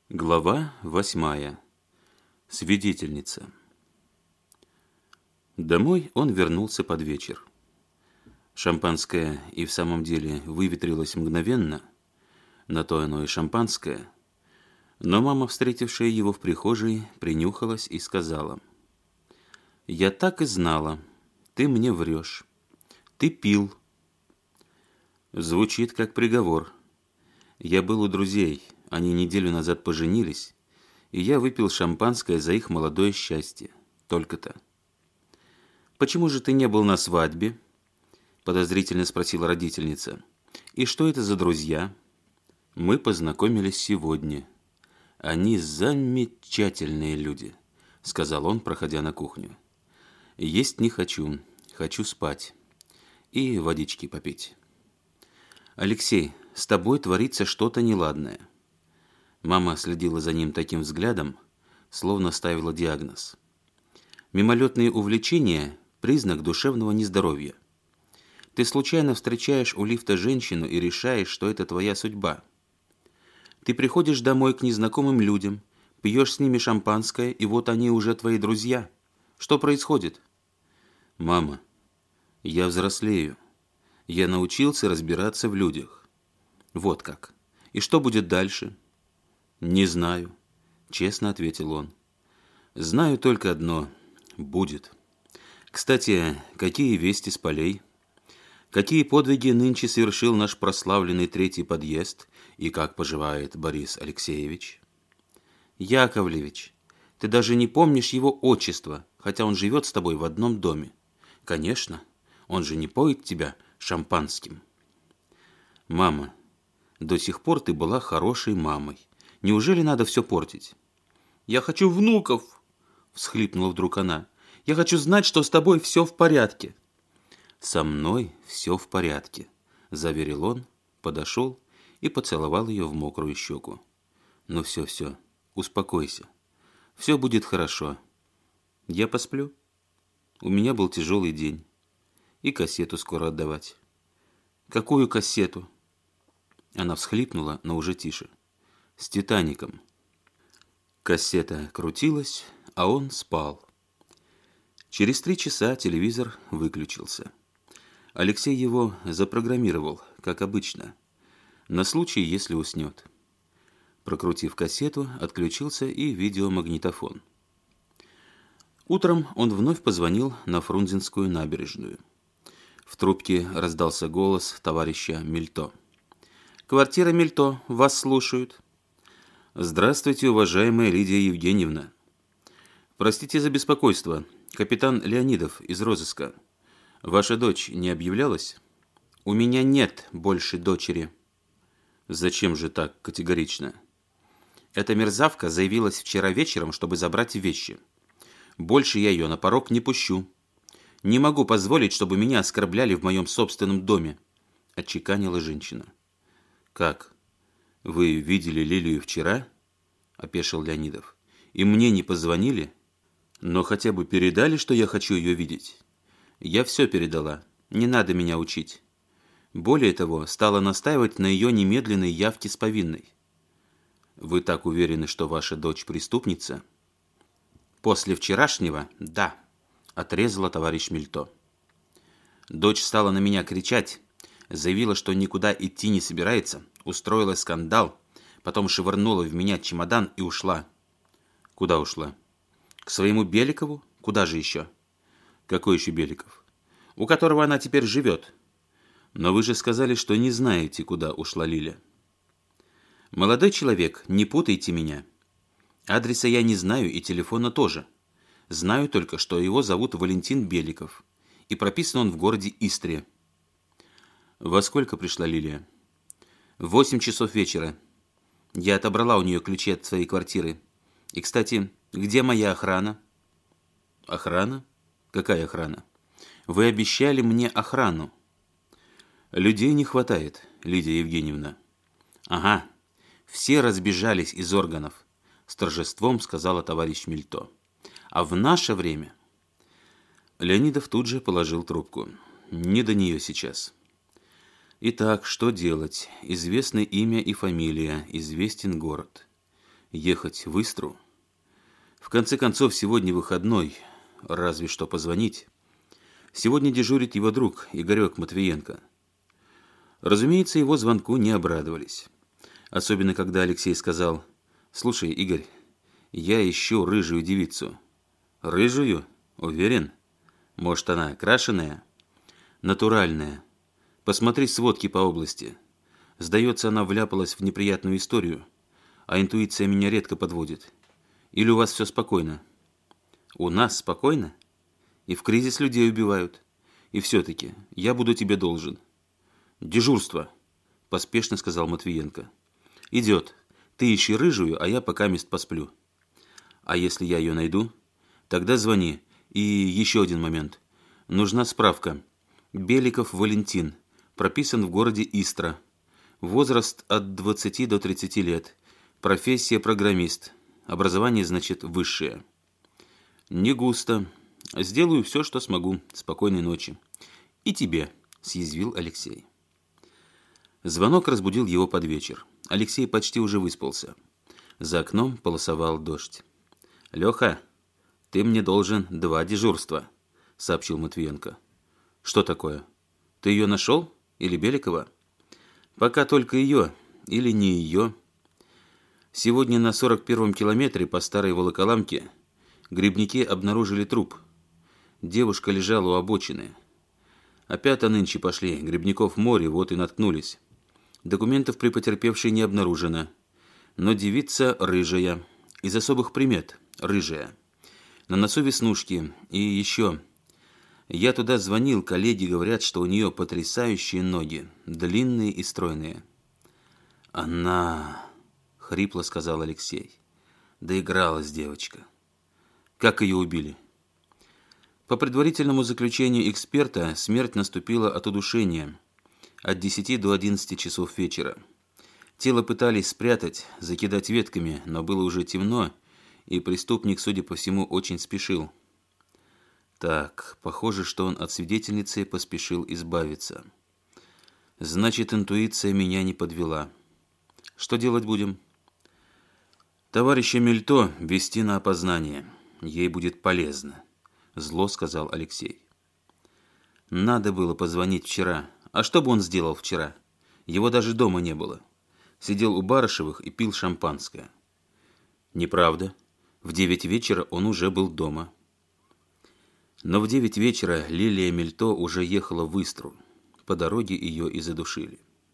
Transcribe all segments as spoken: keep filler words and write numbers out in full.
Глава восьмая. Свидетельница. Домой он вернулся под вечер. Шампанское и в самом деле выветрилось мгновенно, на то оно и шампанское, но мама, встретившая его в прихожей, принюхалась и сказала: «Я так и знала, ты мне врешь, ты пил». Звучит как приговор. Я был у друзей, они неделю назад поженились, и я выпил шампанское за их молодое счастье. Только-то. «Почему же ты не был на свадьбе?» – подозрительно спросила родительница. «И что это за друзья?» «Мы познакомились сегодня. Они замечательные люди», – сказал он, проходя на кухню. «Есть не хочу, хочу спать и водички попить». «Алексей, с тобой творится что-то неладное». Мама следила за ним таким взглядом, словно ставила диагноз. «Мимолетные увлечения – признак душевного нездоровья. Ты случайно встречаешь у лифта женщину и решаешь, что это твоя судьба. Ты приходишь домой к незнакомым людям, пьешь с ними шампанское, и вот они уже твои друзья. Что происходит?» «Мама, я взрослею. Я научился разбираться в людях». «Вот как. И что будет дальше?» «Не знаю», — честно ответил он. «Знаю только одно — будет. Кстати, какие вести с полей? Какие подвиги нынче совершил наш прославленный третий подъезд, и как поживает Борис Алексеевич?» «Яковлевич, ты даже не помнишь его отчество, хотя он живет с тобой в одном доме. Конечно, он же не поет тебя шампанским». «Мама, до сих пор ты была хорошей мамой. Неужели надо все портить?» «Я хочу внуков!» – всхлипнула вдруг она. «Я хочу знать, что с тобой все в порядке». «Со мной все в порядке», – заверил он, подошел и поцеловал ее в мокрую щеку. «Ну все, все, успокойся. Все будет хорошо. Я посплю. У меня был тяжелый день. И кассету скоро отдавать». «Какую кассету?» Она всхлипнула, но уже тише. «С «Титаником». Кассета крутилась, а он спал. Через три часа телевизор выключился. Алексей его запрограммировал, как обычно, на случай, если уснет. Прокрутив кассету, отключился и видеомагнитофон. Утром он вновь позвонил на Фрунзенскую набережную. В трубке раздался голос товарища Мильто. «Квартира Мильто, вас слушают». «Здравствуйте, уважаемая Лидия Евгеньевна. Простите за беспокойство. Капитан Леонидов из розыска. Ваша дочь не объявлялась?» «У меня нет больше дочери». «Зачем же так категорично?» «Эта мерзавка заявилась вчера вечером, чтобы забрать вещи. Больше я ее на порог не пущу. Не могу позволить, чтобы меня оскорбляли в моем собственном доме», – отчеканила женщина. «Как? Вы видели Лилию вчера?» – опешил Леонидов. «И мне не позвонили? Но хотя бы передали, что я хочу ее видеть?» «Я все передала. Не надо меня учить. Более того, стала настаивать на ее немедленной явке с повинной». «Вы так уверены, что ваша дочь преступница?» «После вчерашнего – да», – отрезала товарищ Мильто. «Дочь стала на меня кричать, заявила, что никуда идти не собирается, устроила скандал, потом швырнула в меня чемодан и ушла». «Куда ушла?» «К своему Беликову. Куда же еще?» «Какой еще Беликов?» «У которого она теперь живет». «Но вы же сказали, что не знаете, куда ушла Лиля». «Молодой человек, не путайте меня. Адреса я не знаю и телефона тоже. Знаю только, что его зовут Валентин Беликов, и прописан он в городе Истре». «Во сколько пришла Лилия?» «В восемь часов вечера. Я отобрала у нее ключи от своей квартиры. И, кстати, где моя охрана?» «Охрана? Какая охрана? Вы обещали мне охрану». «Людей не хватает, Лидия Евгеньевна». «Ага, все разбежались из органов», – с торжеством сказала товарищ Мильто. «А в наше время...» Леонидов тут же положил трубку. «Не до нее сейчас». «Итак, что делать? Известно имя и фамилия, известен город. Ехать в Истру? В конце концов, сегодня выходной, разве что позвонить. Сегодня дежурит его друг Игорек Матвиенко. Разумеется, его звонку не обрадовались. Особенно, когда Алексей сказал: «Слушай, Игорь, я ищу рыжую девицу». «Рыжую? Уверен? Может, она крашеная?» «Натуральная. Посмотри сводки по области. Сдается, она вляпалась в неприятную историю, а интуиция меня редко подводит. Или у вас все спокойно?» «У нас спокойно? И в кризис людей убивают. И все-таки я буду тебе должен». «Дежурство», – поспешно сказал Матвиенко. «Идет. Ты ищи рыжую, а я пока мест посплю». «А если я ее найду? Тогда звони. И еще один момент. Нужна справка. Беликов Валентин. Прописан в городе Истра. Возраст от двадцати до тридцати лет. Профессия программист. Образование, значит, высшее». «Не густо. Сделаю все, что смогу. Спокойной ночи». «И тебе», – съязвил Алексей. Звонок разбудил его под вечер. Алексей почти уже выспался. За окном полосовал дождь. «Леха, ты мне должен два дежурства», – сообщил Матвиенко. «Что такое? Ты ее нашел? Или Беликова?» «Пока только ее. Или не ее. Сегодня на сорок первом километре по старой Волоколамке грибники обнаружили труп. Девушка лежала у обочины. Опять нынче пошли. Грибников море, вот и наткнулись. Документов при потерпевшей не обнаружено. Но девица рыжая. Из особых примет рыжая. На носу веснушки. И еще. Я туда звонил, коллеги говорят, что у нее потрясающие ноги. Длинные и стройные». «Она...» — хрипло сказал Алексей. «Доигралась девочка. Как ее убили?» По предварительному заключению эксперта, смерть наступила от удушения от десяти до одиннадцати часов вечера. Тело пытались спрятать, закидать ветками, но было уже темно, и преступник, судя по всему, очень спешил. Так, похоже, что он от свидетельницы поспешил избавиться. Значит, интуиция меня не подвела. Что делать будем? Товарища Мельто вести на опознание. Ей будет полезно. Зло сказал Алексей. Надо было позвонить вчера. А что бы он сделал вчера? Его даже дома не было. Сидел у Барышевых и пил шампанское. Неправда. В девять вечера он уже был дома. Но в девять вечера Лилия Мельто уже ехала в Истру. По дороге ее и задушили.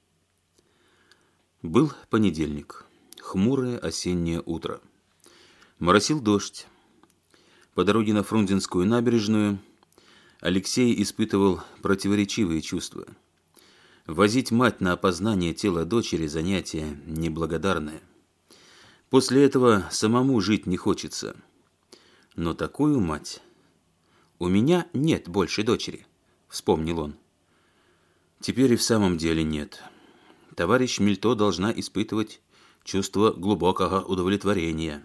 Был понедельник. Хмурое осеннее утро. Моросил дождь. По дороге на Фрунзенскую набережную Алексей испытывал противоречивые чувства. Возить мать на опознание тела дочери – занятие неблагодарное. После этого самому жить не хочется. Но такую мать... «У меня нет больше дочери», – вспомнил он. Теперь и в самом деле нет. Товарищ Мельто должна испытывать чувство глубокого удовлетворения.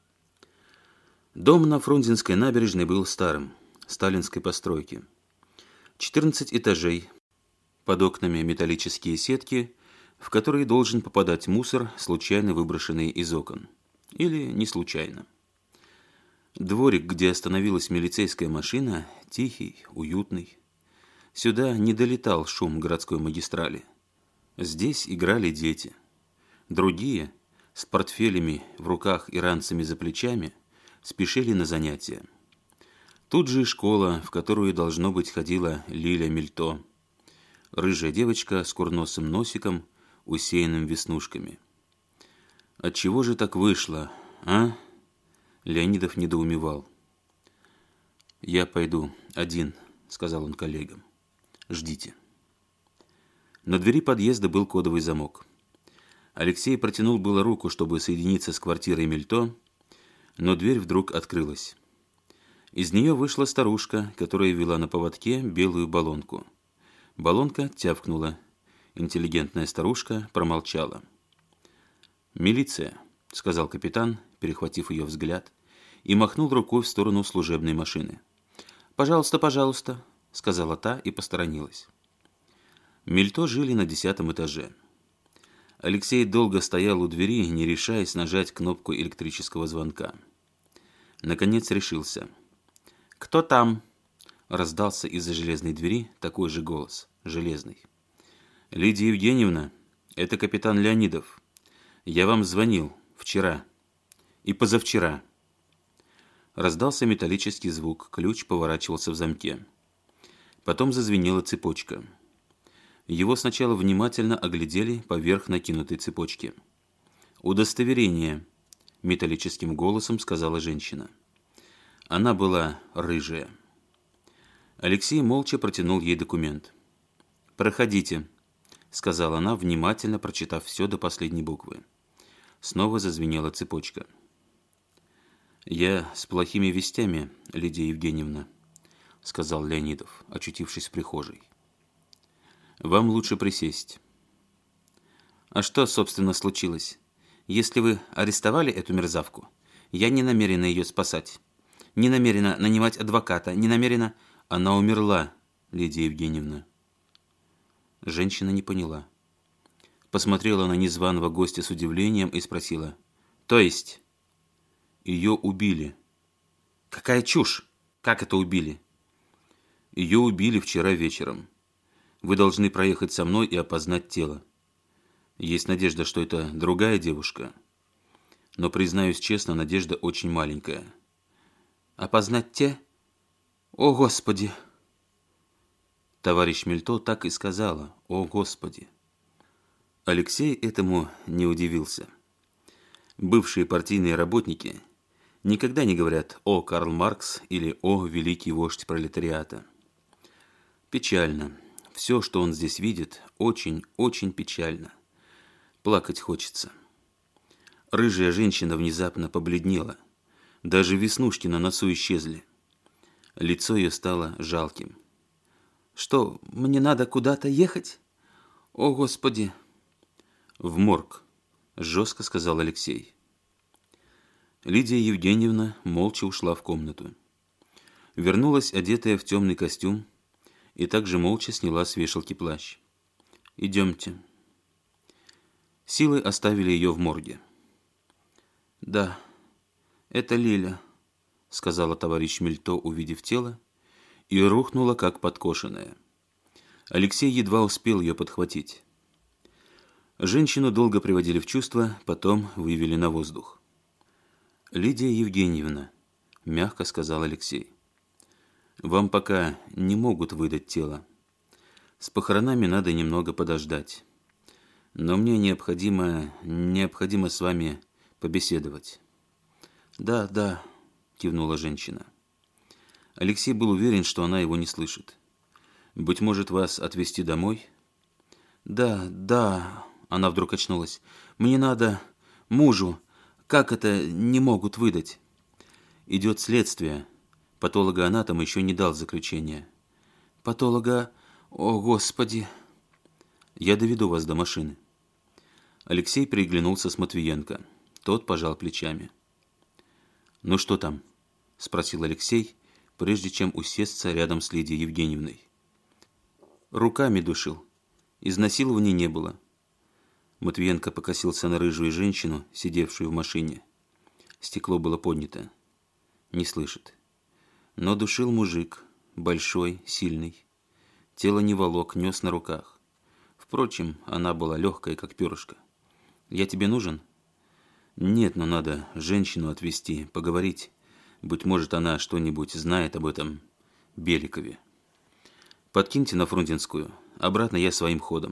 Дом на Фрунзенской набережной был старым, сталинской постройки. четырнадцать этажей, под окнами металлические сетки, в которые должен попадать мусор, случайно выброшенный из окон. Или не случайно. Дворик, где остановилась милицейская машина, тихий, уютный. Сюда не долетал шум городской магистрали. Здесь играли дети. Другие, с портфелями в руках и ранцами за плечами, спешили на занятия. Тут же и школа, в которую, должно быть, ходила Лиля Мельто. Рыжая девочка с курносым носиком, усеянным веснушками. Отчего же так вышло, а? Леонидов недоумевал. «Я пойду один», — сказал он коллегам. «Ждите». На двери подъезда был кодовый замок. Алексей протянул было руку, чтобы соединиться с квартирой Мельто, но дверь вдруг открылась. Из нее вышла старушка, которая вела на поводке белую баллонку. Баллонка тявкнула. Интеллигентная старушка промолчала. «Милиция», — сказал капитан, перехватив ее взгляд, и махнул рукой в сторону служебной машины. «Пожалуйста, пожалуйста», — сказала та и посторонилась. Мельто жили на десятом этаже. Алексей долго стоял у двери, не решаясь нажать кнопку электрического звонка. Наконец решился. «Кто там?» – раздался из-за железной двери такой же голос, железный. «Лидия Евгеньевна, это капитан Леонидов. Я вам звонил вчера и позавчера». Раздался металлический звук, ключ поворачивался в замке. Потом зазвенела цепочка. Его сначала внимательно оглядели поверх накинутой цепочки. «Удостоверение», – металлическим голосом сказала женщина. Она была рыжая. Алексей молча протянул ей документ. «Проходите», – сказала она, внимательно прочитав все до последней буквы. Снова зазвенела цепочка. «Я с плохими вестями, Лидия Евгеньевна», – сказал Леонидов, очутившись в прихожей. «Вам лучше присесть». «А что, собственно, случилось? Если вы арестовали эту мерзавку, я не намерена ее спасать. Не намерена нанимать адвоката, не намерена...» «Она умерла, Лидия Евгеньевна». Женщина не поняла. Посмотрела на незваного гостя с удивлением и спросила. «То есть?» «Ее убили». «Какая чушь! Как это убили?» «Ее убили вчера вечером. Вы должны проехать со мной и опознать тело. Есть надежда, что это другая девушка. Но, признаюсь честно, надежда очень маленькая». «Опознать те? О, Господи!» Товарищ Мельто так и сказала: «О, Господи!» Алексей этому не удивился. Бывшие партийные работники никогда не говорят «О, Карл Маркс» или «О, великий вождь пролетариата». Печально. Все, что он здесь видит, очень, очень печально. Плакать хочется. Рыжая женщина внезапно побледнела. Даже веснушки на носу исчезли. Лицо ее стало жалким. «Что, мне надо куда-то ехать? О, Господи!» «В морг», – жестко сказал Алексей. Лидия Евгеньевна молча ушла в комнату. Вернулась, одетая в темный костюм, и также молча сняла с вешалки плащ. «Идемте». Силы оставили ее в морге. «Да, это Лиля», — сказала товарищ Мельто, увидев тело, и рухнула, как подкошенная. Алексей едва успел ее подхватить. Женщину долго приводили в чувство, потом вывели на воздух. «Лидия Евгеньевна», — мягко сказал Алексей, — «вам пока не могут выдать тело. С похоронами надо немного подождать. Но мне необходимо, необходимо с вами побеседовать». «Да, да», – кивнула женщина. Алексей был уверен, что она его не слышит. «Быть может, вас отвезти домой?» «Да, да», – она вдруг очнулась. «Мне надо... мужу. Как это не могут выдать?» «Идет следствие. Патологоанатом еще не дал заключения». «Патолога... О, Господи!» «Я доведу вас до машины». Алексей переглянулся с Матвиенко. Тот пожал плечами. «Ну что там?» – спросил Алексей, прежде чем усесться рядом с Лидией Евгеньевной. «Руками душил. Изнасилования не было». Матвиенко покосился на рыжую женщину, сидевшую в машине. Стекло было поднято. Не слышит. Но душил мужик, большой, сильный. Тело не волок, нес на руках. Впрочем, она была легкая, как перышко. «Я тебе нужен?» «Нет, но надо женщину отвезти, поговорить. Быть может, она что-нибудь знает об этом Беликове. Подкиньте на Фрунзенскую. Обратно я своим ходом».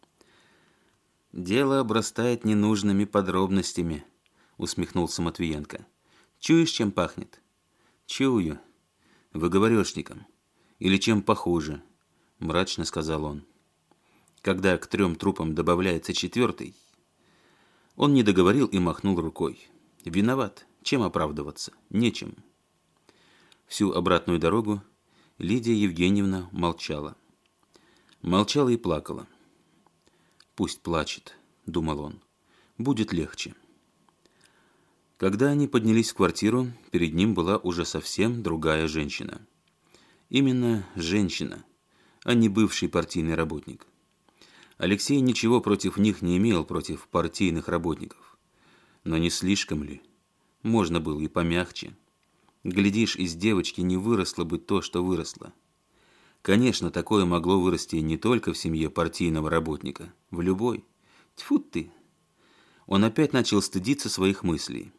«Дело обрастает ненужными подробностями», — усмехнулся Матвиенко. «Чуешь, чем пахнет?» «Чую. Выговорешником. Или чем похуже», — мрачно сказал он. «Когда к трем трупам добавляется четвертый...» Он не договорил и махнул рукой. «Виноват. Чем оправдываться? Нечем». Всю обратную дорогу Лидия Евгеньевна молчала. Молчала и плакала. «Пусть плачет», — думал он. «Будет легче». Когда они поднялись в квартиру, перед ним была уже совсем другая женщина. Именно женщина, а не бывший партийный работник. Алексей ничего против них не имел, против партийных работников. Но не слишком ли? Можно было и помягче. Глядишь, из девочки не выросло бы то, что выросло. Конечно, такое могло вырасти не только в семье партийного работника, в любой. Тьфу ты! Он опять начал стыдиться своих мыслей.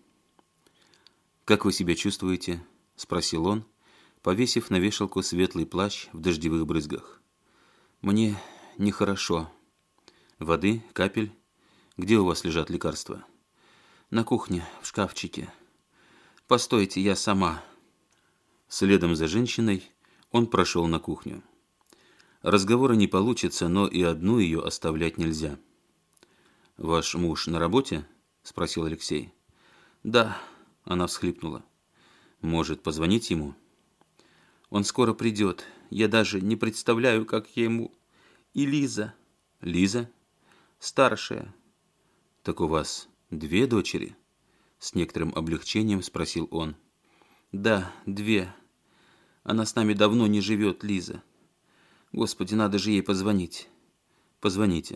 «Как вы себя чувствуете?» – спросил он, повесив на вешалку светлый плащ в дождевых брызгах. «Мне нехорошо. Воды, капель? Где у вас лежат лекарства?» «На кухне, в шкафчике. Постойте, я сама». Следом за женщиной он прошел на кухню. Разговора не получится, но и одну ее оставлять нельзя. «Ваш муж на работе?» – спросил Алексей. «Да», – она всхлипнула. «Может, позвонить ему?» «Он скоро придет. Я даже не представляю, как я ему...» «И Лиза». «Лиза?» «Старшая». «Так у вас две дочери?» С некоторым облегчением спросил он. «Да, две. Она с нами давно не живет, Лиза. Господи, надо же ей позвонить». «Позвоните».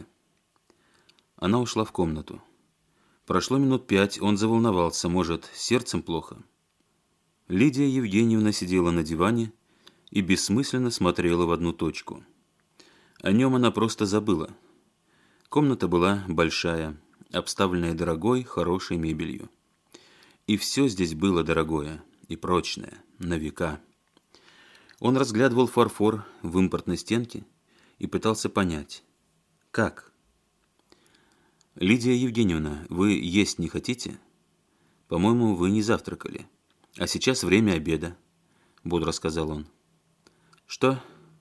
Она ушла в комнату. Прошло минут пять, он заволновался, может, сердцем плохо. Лидия Евгеньевна сидела на диване и бессмысленно смотрела в одну точку. О нем она просто забыла. Комната была большая, обставленная дорогой, хорошей мебелью. И все здесь было дорогое и прочное, на века. Он разглядывал фарфор в импортной стенке и пытался понять, как? «Лидия Евгеньевна, вы есть не хотите? По-моему, вы не завтракали. А сейчас время обеда», — бодро сказал он. «Что?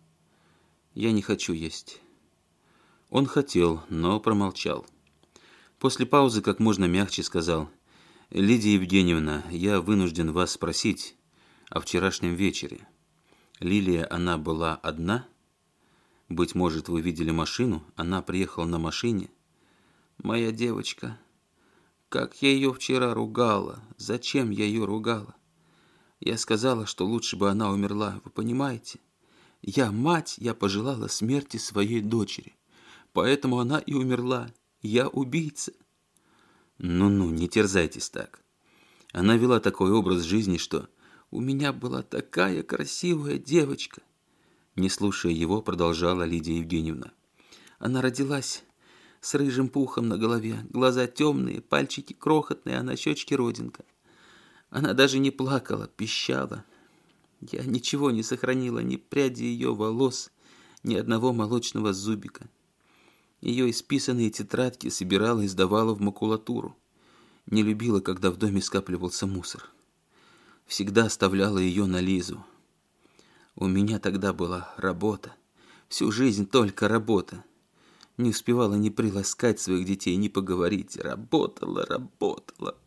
Я не хочу есть». Он хотел, но промолчал. После паузы как можно мягче сказал: «Лидия Евгеньевна, я вынужден вас спросить о вчерашнем вечере. Лилия, она была одна? Быть может, вы видели машину? Она приехала на машине?» «Моя девочка, как я ее вчера ругала, зачем я ее ругала? Я сказала, что лучше бы она умерла, вы понимаете? Я мать, я пожелала смерти своей дочери, поэтому она и умерла, я убийца». «Ну-ну, не терзайтесь так. Она вела такой образ жизни, что...» «У меня была такая красивая девочка», не слушая его, продолжала Лидия Евгеньевна. «Она родилась с рыжим пухом на голове, глаза темные, пальчики крохотные, а на щечке родинка. Она даже не плакала, пищала. Я ничего не сохранила, ни пряди ее волос, ни одного молочного зубика. Ее исписанные тетрадки собирала и сдавала в макулатуру. Не любила, когда в доме скапливался мусор. Всегда оставляла ее на Лизу. У меня тогда была работа. Всю жизнь только работа. Не успевала ни приласкать своих детей, ни поговорить. Работала, работала.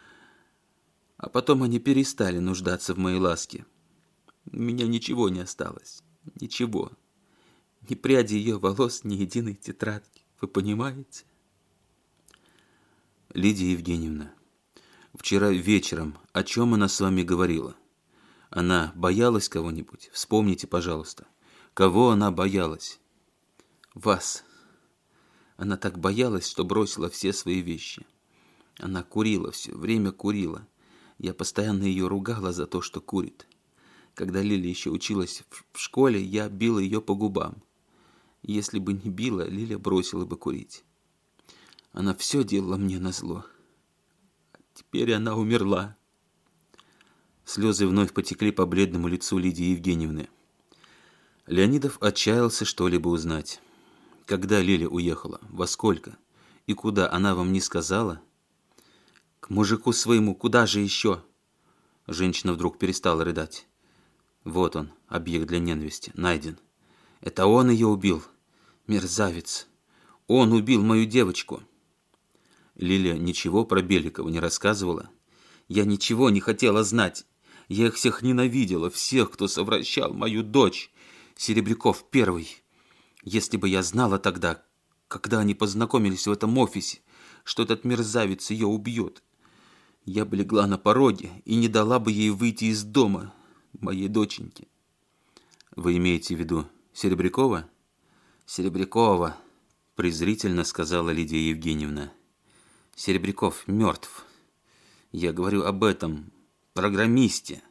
А потом они перестали нуждаться в моей ласке. У меня ничего не осталось. Ничего. Ни пряди ее волос, ни единой тетрадки. Вы понимаете? Лидия Евгеньевна, вчера вечером о чем она с вами говорила? Она боялась кого-нибудь? Вспомните, пожалуйста. Кого она боялась? Вас. Она так боялась, что бросила все свои вещи. Она курила все время, курила. Я постоянно ее ругала за то, что курит. Когда Лиля еще училась в школе, я била ее по губам. Если бы не била, Лиля бросила бы курить. Она все делала мне назло. Теперь она умерла». Слезы вновь потекли по бледному лицу Лидии Евгеньевны. Леонидов отчаялся что-либо узнать. Когда Лиля уехала? Во сколько? И куда? Она вам не сказала? «К мужику своему, куда же еще?» Женщина вдруг перестала рыдать. «Вот он, объект для ненависти, найден. Это он ее убил. Мерзавец. Он убил мою девочку». Лиля ничего про Беликова не рассказывала. «Я ничего не хотела знать. Я их всех ненавидела, всех, кто совращал мою дочь. Серебряков первый. Если бы я знала тогда, когда они познакомились в этом офисе, что этот мерзавец ее убьет, я бы легла на пороге и не дала бы ей выйти из дома, моей доченьки». «Вы имеете в виду Серебрякова?» «Серебрякова», презрительно сказала Лидия Евгеньевна. Серебряков мертв. Я говорю об этом программисте.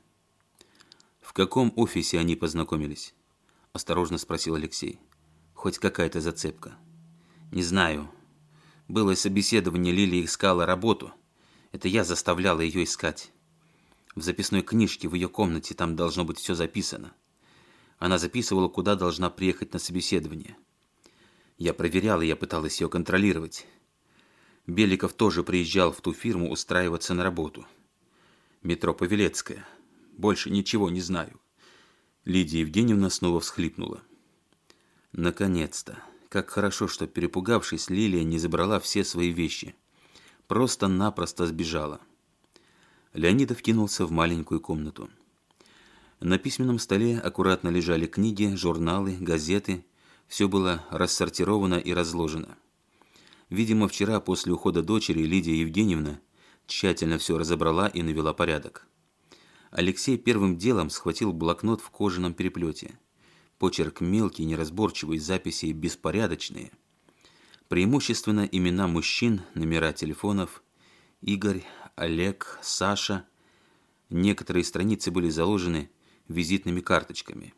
В каком офисе они познакомились? Осторожно спросил Алексей. Хоть какая-то зацепка. Не знаю. Было собеседование, Лилия искала работу. Это я заставляла ее искать. В записной книжке в ее комнате там должно быть все записано. Она записывала, куда должна приехать на собеседование. Я проверяла, я пыталась ее контролировать. Беликов тоже приезжал в ту фирму устраиваться на работу. Метро Павелецкая. Больше ничего не знаю. Лидия Евгеньевна снова всхлипнула. Наконец-то. Как хорошо, что, перепугавшись, Лилия не забрала все свои вещи. Просто-напросто сбежала. Леонидов кинулся в маленькую комнату. На письменном столе аккуратно лежали книги, журналы, газеты. Все было рассортировано и разложено. Видимо, вчера после ухода дочери Лидия Евгеньевна тщательно все разобрала и навела порядок. Алексей первым делом схватил блокнот в кожаном переплете. Почерк мелкий, неразборчивый, записи беспорядочные. Преимущественно имена мужчин, номера телефонов. Игорь, Олег, Саша. Некоторые страницы были заложены визитными карточками.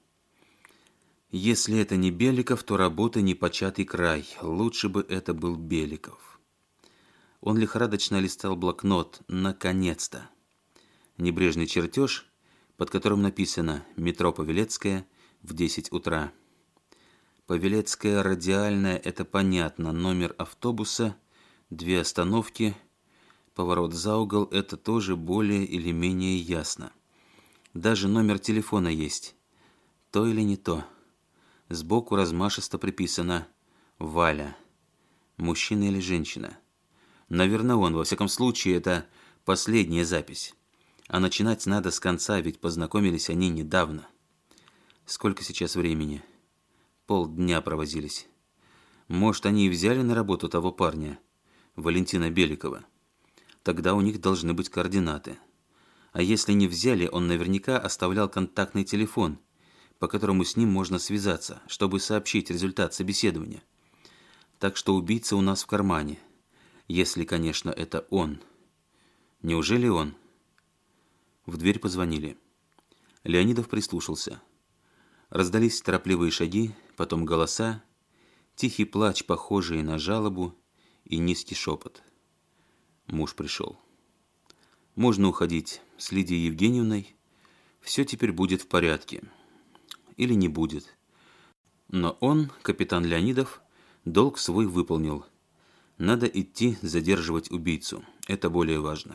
Если это не Беликов, то работа непочатый край. Лучше бы это был Беликов. Он лихорадочно листал блокнот. Наконец-то. Небрежный чертеж, под которым написано «Метро Павелецкая в десять утра». Павелецкая радиальная, это понятно. Номер автобуса, две остановки, поворот за угол, это тоже более или менее ясно. Даже номер телефона есть. То или не то. Сбоку размашисто приписано «Валя». Мужчина или женщина? Наверное, он. Во всяком случае, это последняя запись. А начинать надо с конца, ведь познакомились они недавно. Сколько сейчас времени? Полдня провозились. Может, они и взяли на работу того парня, Валентина Беликова. Тогда у них должны быть координаты. А если не взяли, он наверняка оставлял контактный телефон, по которому с ним можно связаться, чтобы сообщить результат собеседования. Так что убийца у нас в кармане. Если, конечно, это он. Неужели он? В дверь позвонили. Леонидов прислушался. Раздались торопливые шаги, потом голоса, тихий плач, похожий на жалобу, и низкий шепот. Муж пришел. Можно уходить с Лидией Евгеньевной. Все теперь будет в порядке. Или не будет. Но он, капитан Леонидов, долг свой выполнил. Надо идти задерживать убийцу. Это более важно.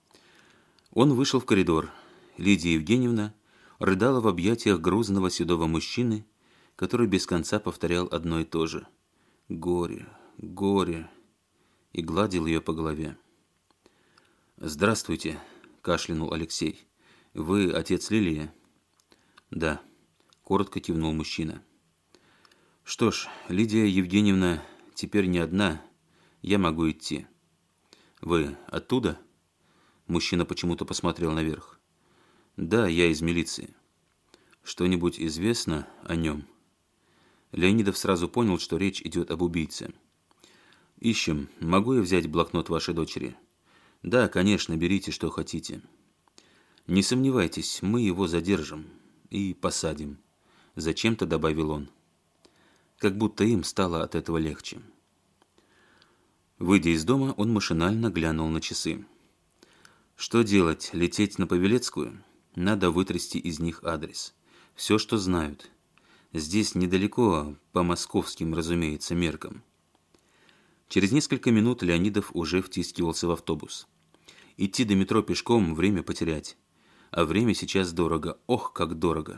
Он вышел в коридор. Лидия Евгеньевна рыдала в объятиях грузного седого мужчины, который без конца повторял одно и то же. Горе, горе. И гладил ее по голове. «Здравствуйте», – кашлянул Алексей. «Вы отец Лилии?» «Да», – коротко кивнул мужчина. «Что ж, Лидия Евгеньевна теперь не одна. Я могу идти». «Вы оттуда?» Мужчина почему-то посмотрел наверх. «Да, я из милиции». «Что-нибудь известно о нем?» Леонидов сразу понял, что речь идет об убийце. «Ищем. Могу я взять блокнот вашей дочери?» «Да, конечно, берите, что хотите». «Не сомневайтесь, мы его задержим и посадим», – зачем-то добавил он. Как будто им стало от этого легче. Выйдя из дома, он машинально глянул на часы. Что делать? Лететь на Павелецкую? Надо вытрясти из них адрес. Все, что знают. Здесь недалеко, по московским, разумеется, меркам. Через несколько минут Леонидов уже втискивался в автобус. Идти до метро пешком – время потерять. А время сейчас дорого. Ох, как дорого.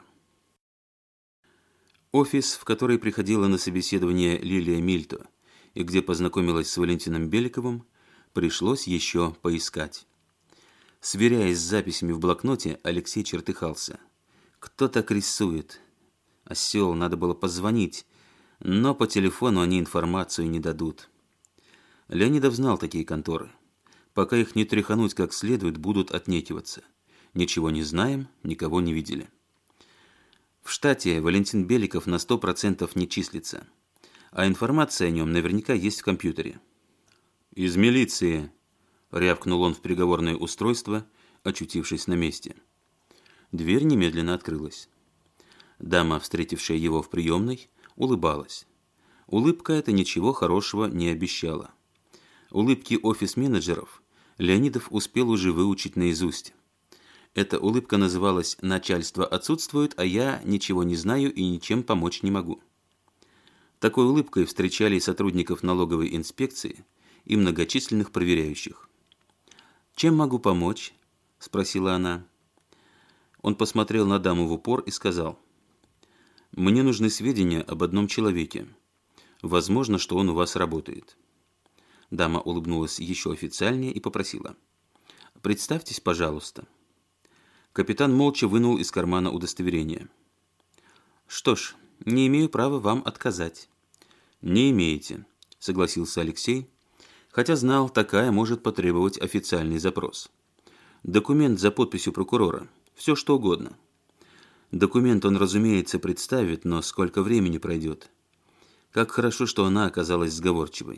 Офис, в который приходила на собеседование Лилия Мильто и где познакомилась с Валентином Беликовым, пришлось еще поискать. Сверяясь с записями в блокноте, Алексей чертыхался. Кто так рисует? Осел, надо было позвонить, но по телефону они информацию не дадут. Леонидов знал такие конторы. Пока их не тряхануть как следует, будут отнекиваться. Ничего не знаем, никого не видели. В штате Валентин Беликов на сто процентов не числится. а информация о нем наверняка есть в компьютере. «Из милиции!» — рявкнул он в переговорное устройство, очутившись на месте. Дверь немедленно открылась. Дама, встретившая его в приемной, улыбалась. Улыбка эта ничего хорошего не обещала. Улыбки офис-менеджеров Леонидов успел уже выучить наизусть. Эта улыбка называлась «Начальство отсутствует, а я ничего не знаю и ничем помочь не могу». Такой улыбкой встречали сотрудников налоговой инспекции и многочисленных проверяющих. «Чем могу помочь?» – спросила она. Он посмотрел на даму в упор и сказал: «Мне нужны сведения об одном человеке. Возможно, что он у вас работает». Дама улыбнулась еще официальнее и попросила: «Представьтесь, пожалуйста». Капитан молча вынул из кармана удостоверение. «Что ж, не имею права вам отказать». «Не имеете», — согласился Алексей, хотя знал, такая может потребовать официальный запрос. Документ за подписью прокурора, все что угодно. Документ он, разумеется, представит, но сколько времени пройдет. Как хорошо, что она оказалась сговорчивой.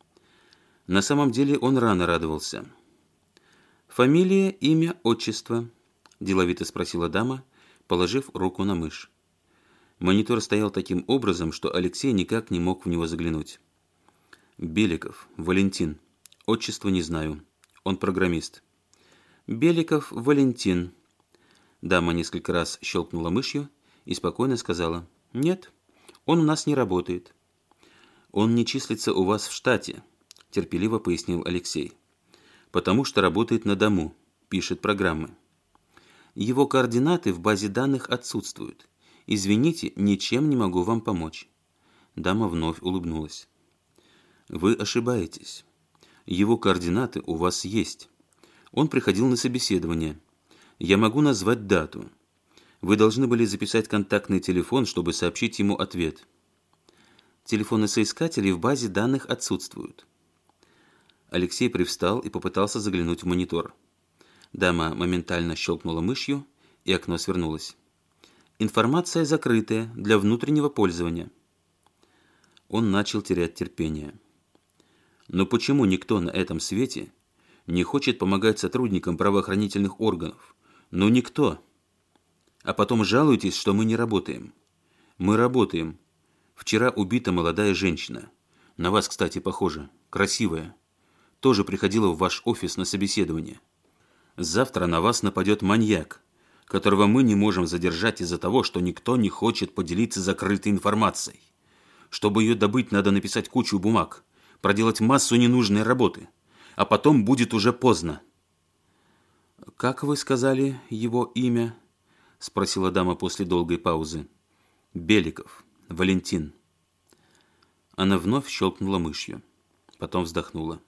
На самом деле он рано радовался. «Фамилия, имя, отчество?» – деловито спросила дама, положив руку на мышь. Монитор стоял таким образом, что Алексей никак не мог в него заглянуть. «Беликов, Валентин. Отчество не знаю. Он программист». «Беликов, Валентин». Дама несколько раз щелкнула мышью и спокойно сказала: «Нет, он у нас не работает». «Он не числится у вас в штате», – терпеливо пояснил Алексей. «Потому что работает на дому, пишет программы. Его координаты в базе данных отсутствуют. Извините, ничем не могу вам помочь». Дама вновь улыбнулась. «Вы ошибаетесь. Его координаты у вас есть. Он приходил на собеседование. Я могу назвать дату. Вы должны были записать контактный телефон, чтобы сообщить ему ответ». «Телефоны соискателей в базе данных отсутствуют». Алексей привстал и попытался заглянуть в монитор. Дама моментально щелкнула мышью, и окно свернулось. «Информация закрытая, для внутреннего пользования». Он начал терять терпение. Но почему никто на этом свете не хочет помогать сотрудникам правоохранительных органов? Ну никто. А потом жалуетесь, что мы не работаем. Мы работаем. Вчера убита молодая женщина. На вас, кстати, похожа. Красивая. Тоже приходила в ваш офис на собеседование. Завтра на вас нападет маньяк, которого мы не можем задержать из-за того, что никто не хочет поделиться закрытой информацией. Чтобы ее добыть, надо написать кучу бумаг, проделать массу ненужной работы, а потом будет уже поздно. «Как вы сказали его имя?» – спросила дама после долгой паузы. «Беликов, Валентин». Она вновь щелкнула мышью, потом вздохнула.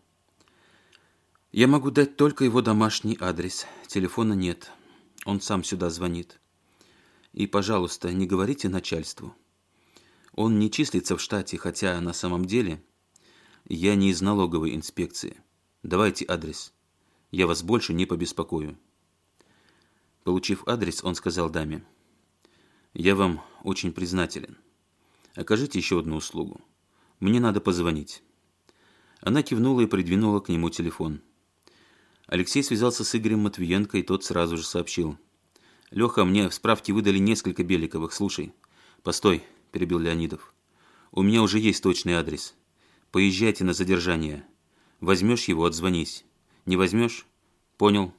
«Я могу дать только его домашний адрес. Телефона нет. Он сам сюда звонит. И, пожалуйста, не говорите начальству. Он не числится в штате, хотя на самом деле я не из налоговой инспекции. Давайте адрес. Я вас больше не побеспокою». Получив адрес, он сказал даме: «Я вам очень признателен. Окажите еще одну услугу. Мне надо позвонить». Она кивнула и придвинула к нему телефон. Алексей связался с Игорем Матвиенко, и тот сразу же сообщил: «Леха, мне в справке выдали несколько Беликовых. Слушай». «Постой», – перебил Леонидов. «У меня уже есть точный адрес. Поезжайте на задержание. Возьмешь его – отзвонись. Не возьмешь – понял».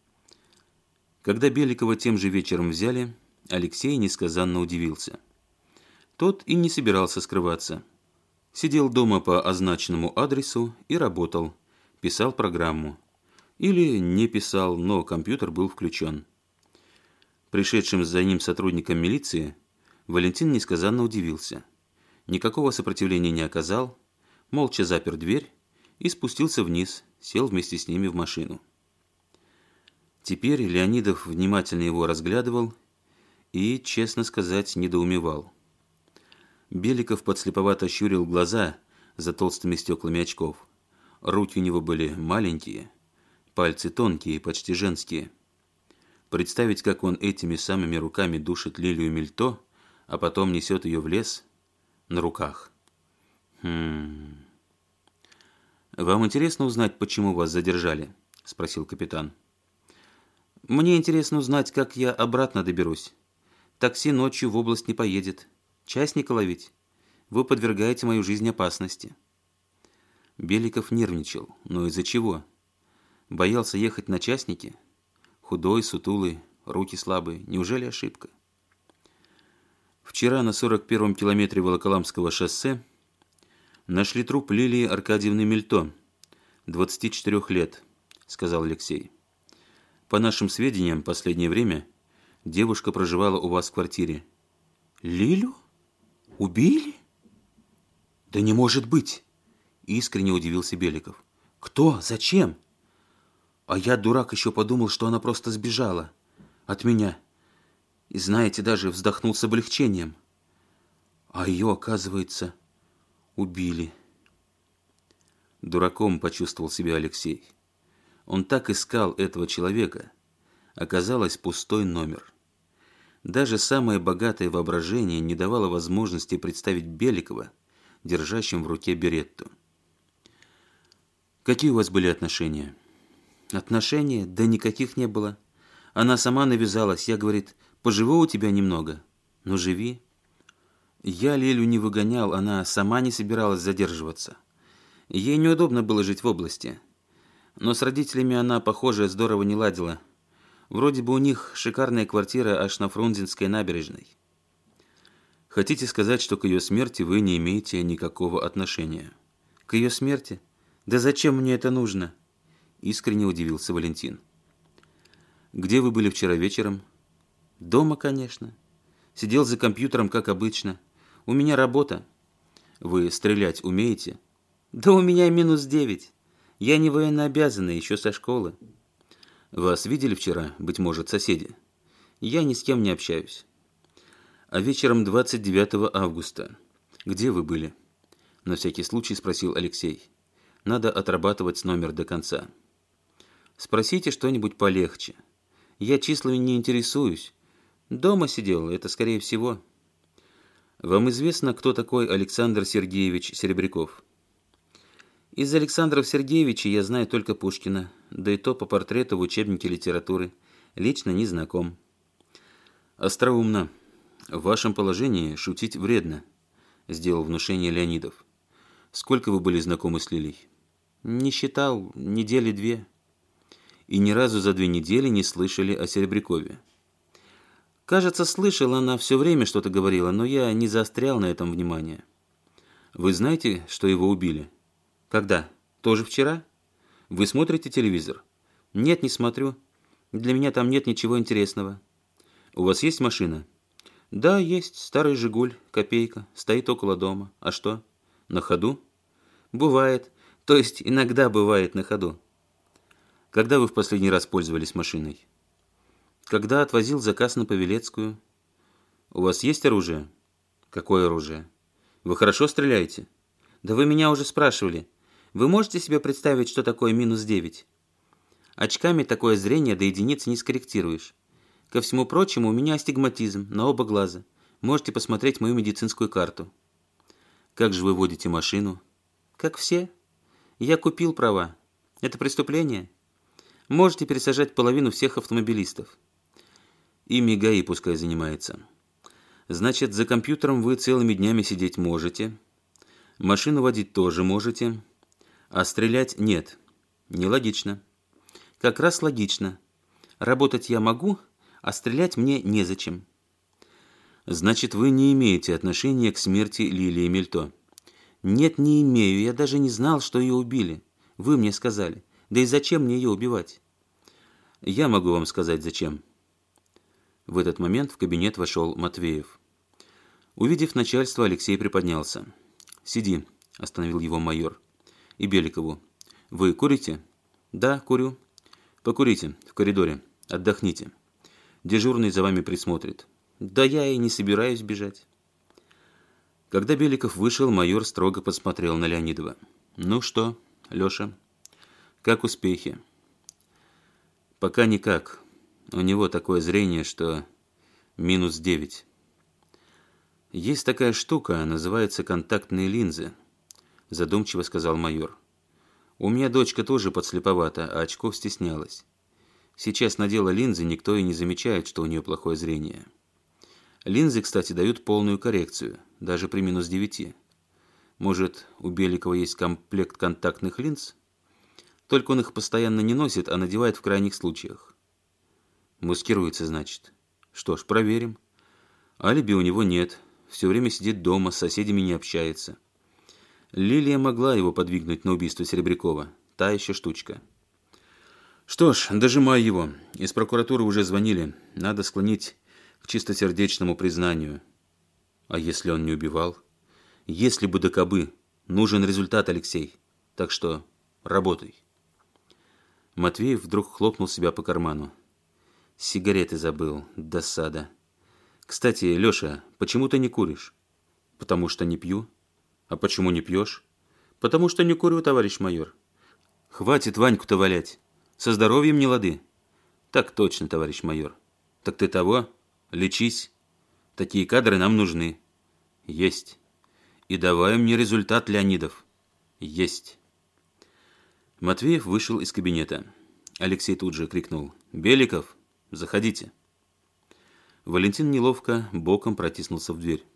Когда Беликова тем же вечером взяли, Алексей несказанно удивился. Тот и не собирался скрываться. Сидел дома по означенному адресу и работал, писал программу. Или не писал, но компьютер был включен. Пришедшим за ним сотрудникам милиции Валентин несказанно удивился. Никакого сопротивления не оказал, молча запер дверь и спустился вниз, сел вместе с ними в машину. Теперь Леонидов внимательно его разглядывал и, честно сказать, недоумевал. Беликов подслеповато щурил глаза за толстыми стеклами очков. Руки у него были маленькие, пальцы тонкие, почти женские. Представить, как он этими самыми руками душит Лилию Мильто, а потом несет ее в лес на руках. Хм. «Вам интересно узнать, почему вас задержали?» – спросил капитан. «Мне интересно узнать, как я обратно доберусь. Такси ночью в область не поедет. Частника ловить. Вы подвергаете мою жизнь опасности». Беликов нервничал. Но из-за чего? Боялся ехать на частнике? Худой, сутулый, руки слабые. Неужели ошибка? Вчера на сорок первом километре Волоколамского шоссе нашли труп Лилии Аркадьевны Мельто, двадцати четырёх лет, сказал Алексей. По нашим сведениям, последнее время девушка проживала у вас в квартире. Лилю? Убили? Да не может быть! Искренне удивился Беликов. Кто? Зачем? А я, дурак, еще подумал, что она просто сбежала от меня. И, знаете, даже вздохнул с облегчением. А ее, оказывается, убили. Дураком почувствовал себя Алексей. Он так искал этого человека. Оказалось, пустой номер. Даже самое богатое воображение не давало возможности представить Беликова, держащим в руке беретту. Какие у вас были отношения? Отношения? Да никаких не было. Она сама навязалась. Я, говорит, поживу у тебя немного. Ну, живи. Я Лелю не выгонял, она сама не собиралась задерживаться. Ей неудобно было жить в области. Но с родителями она, похоже, здорово не ладила. Вроде бы у них шикарная квартира аж на Фрунзенской набережной. Хотите сказать, что к ее смерти вы не имеете никакого отношения? К ее смерти? Да зачем мне это нужно? Искренне удивился Валентин. Где вы были вчера вечером? Дома, конечно. Сидел за компьютером, как обычно. У меня работа. Вы стрелять умеете? Да у меня минус девять. Я не военнообязанный, еще со школы. Вас видели вчера, быть может, соседи? Я ни с кем не общаюсь. А вечером двадцать девятого августа. Где вы были? На всякий случай спросил Алексей. Надо отрабатывать номер до конца. Спросите что-нибудь полегче. Я числами не интересуюсь. Дома сидел, это скорее всего. Вам известно, кто такой Александр Сергеевич Серебряков? Из Александров Сергеевича я знаю только Пушкина, да и то по портрету в учебнике литературы. Лично не знаком. Остроумно. В вашем положении шутить вредно, сделал внушение Леонидов. Сколько вы были знакомы с Лилей? Не считал, недели две. И ни разу за две недели не слышали о Серебрякове. Кажется, слышала, она все время что-то говорила, но я не заострял на этом внимание. Вы знаете, что его убили? Когда? Тоже вчера? Вы смотрите телевизор? Нет, не смотрю. Для меня там нет ничего интересного. У вас есть машина? Да, есть. Старый «Жигуль», копейка. Стоит около дома. А что? На ходу? Бывает. То есть иногда бывает на ходу. Когда вы в последний раз пользовались машиной? Когда отвозил заказ на Павелецкую. У вас есть оружие? Какое оружие? Вы хорошо стреляете? Да вы меня уже спрашивали. Вы можете себе представить, что такое минус девять? Очками такое зрение до единицы не скорректируешь. Ко всему прочему, у меня астигматизм на оба глаза. Можете посмотреть мою медицинскую карту. Как же вы водите машину? Как все. Я купил права. Это преступление? Можете пересажать половину всех автомобилистов. Ими ГАИ пускай занимается. Значит, за компьютером вы целыми днями сидеть можете. Машину водить тоже можете. А стрелять нет. Нелогично. Как раз логично. Работать я могу, а стрелять мне незачем. Значит, вы не имеете отношения к смерти Лилии Мельто? Нет, не имею. Я даже не знал, что ее убили. Вы мне сказали. Да и зачем мне ее убивать? Я могу вам сказать, зачем. В этот момент в кабинет вошел Матвеев. Увидев начальство, Алексей приподнялся. «Сиди», – остановил его майор. «И Беликову. Вы курите?» «Да, курю». «Покурите в коридоре. Отдохните. Дежурный за вами присмотрит». «Да я и не собираюсь бежать». Когда Беликов вышел, майор строго посмотрел на Леонидова. «Ну что, Леша, как успехи?» «Пока никак. У него такое зрение, что минус девять. Есть такая штука, называется контактные линзы. задумчиво сказал майор. У меня дочка тоже подслеповата, а очков стеснялась. Сейчас надела линзы, никто и не замечает, что у нее плохое зрение. Линзы, кстати, дают полную коррекцию, даже при минус девяти. Может, у Беликова есть комплект контактных линз? Только он их постоянно не носит, а надевает в крайних случаях. Маскируется, значит. Что ж, проверим. Алиби у него нет. Все время сидит дома, с соседями не общается. Лилия могла его подвигнуть на убийство Серебрякова. Та еще штучка. Что ж, дожимай его. Из прокуратуры уже звонили. Надо склонить к чистосердечному признанию. А если он не убивал? Если бы да кабы. Нужен результат, Алексей. Так что работай. Матвеев вдруг хлопнул себя по карману. Сигареты забыл. Досада. Кстати, Леша, почему ты не куришь? Потому что не пью. А почему не пьешь? Потому что не курю, товарищ майор. Хватит Ваньку-то валять. Со здоровьем не лады. Так точно, товарищ майор. Так ты того? Лечись. Такие кадры нам нужны. Есть. И давай мне результат, Леонидов. Есть. Матвеев вышел из кабинета. Алексей тут же крикнул. Беликов, заходите. Валентин неловко боком протиснулся в дверь.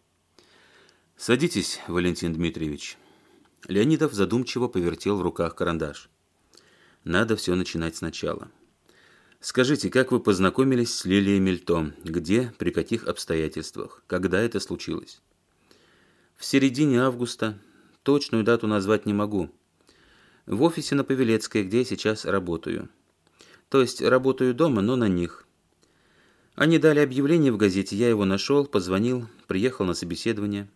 Садитесь, Валентин Дмитриевич. Леонидов задумчиво повертел в руках карандаш. Надо все начинать сначала. Скажите, как вы познакомились с Лилией Мельто? Где, при каких обстоятельствах? Когда это случилось? В середине августа. Точную дату назвать не могу. В офисе на Павелецкой, где я сейчас работаю. То есть работаю дома, но на них. Они дали объявление в газете, я его нашел, позвонил, приехал на собеседование.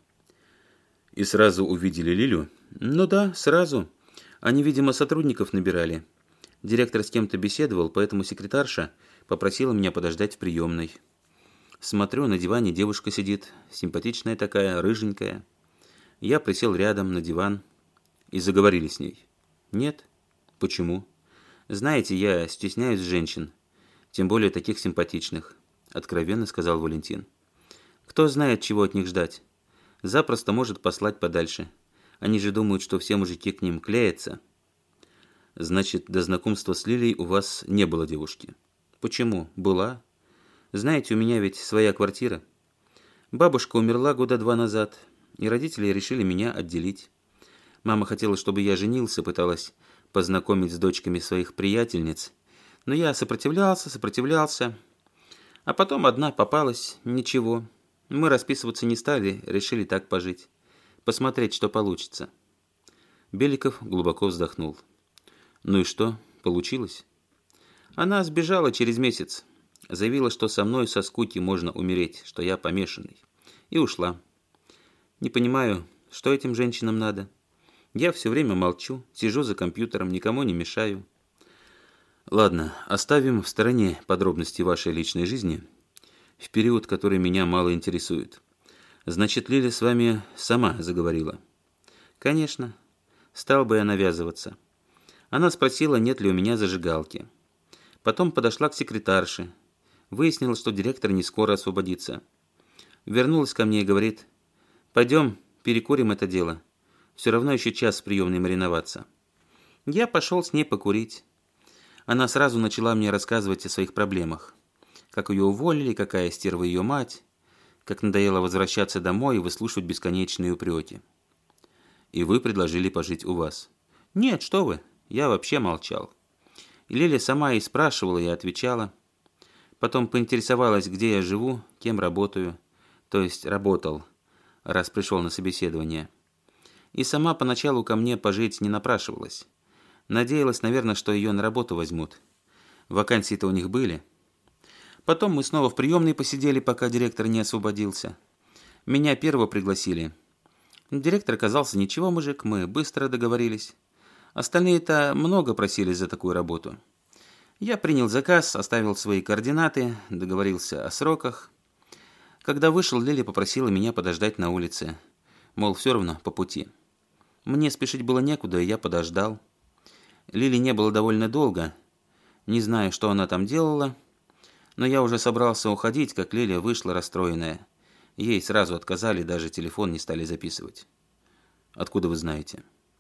И сразу увидели Лилю? Ну да, сразу. Они, видимо, сотрудников набирали. Директор с кем-то беседовал, поэтому секретарша попросила меня подождать в приемной. Смотрю, на диване девушка сидит, симпатичная такая, рыженькая. Я присел рядом на диван и заговорили с ней. Нет? Почему? Знаете, я стесняюсь женщин, тем более таких симпатичных, откровенно сказал Валентин. Кто знает, чего от них ждать? Запросто может послать подальше. Они же думают, что все мужики к ним клеятся. Значит, до знакомства с Лилией у вас не было девушки? Почему? Была. Знаете, у меня ведь своя квартира. Бабушка умерла года два назад, и родители решили меня отделить. Мама хотела, чтобы я женился, пыталась познакомить с дочками своих приятельниц. Но я сопротивлялся, сопротивлялся. А потом одна попалась, ничего. Мы расписываться не стали, решили так пожить. Посмотреть, что получится. Беликов глубоко вздохнул. Ну и что, получилось? Она сбежала через месяц. Заявила, что со мной со скуки можно умереть, что я помешанный. И ушла. Не понимаю, что этим женщинам надо. Я все время молчу, сижу за компьютером, никому не мешаю. Ладно, оставим в стороне подробности вашей личной жизни в период, который меня мало интересует. Значит, Лиля с вами сама заговорила? Конечно. Стал бы я навязываться. Она спросила, нет ли у меня зажигалки. Потом подошла к секретарше. Выяснила, что директор не скоро освободится. Вернулась ко мне и говорит, пойдем, перекурим это дело. Все равно еще час в приемной мариноваться. Я пошел с ней покурить. Она сразу начала мне рассказывать о своих проблемах. Как ее уволили, какая стерва ее мать, как надоело возвращаться домой и выслушивать бесконечные упреки. И вы предложили пожить у вас? Нет, что вы, я вообще молчал. И Лиля сама и спрашивала, и отвечала. Потом поинтересовалась, где я живу, кем работаю. То есть работал, раз пришел на собеседование. И сама поначалу ко мне пожить не напрашивалась. Надеялась, наверное, что ее на работу возьмут. Вакансии-то у них были. Потом мы снова в приемной посидели, пока директор не освободился. Меня первого пригласили. Директор оказался ничего, мужик, мы быстро договорились. Остальные-то много просили за такую работу. Я принял заказ, оставил свои координаты, договорился о сроках. Когда вышел, Лиля попросила меня подождать на улице. Мол, все равно по пути. Мне спешить было некуда, и я подождал. Лили не было довольно долго. Не знаю, что она там делала, но я уже собрался уходить, как Лиля вышла расстроенная. Ей сразу отказали, даже телефон не стали записывать. Откуда вы знаете?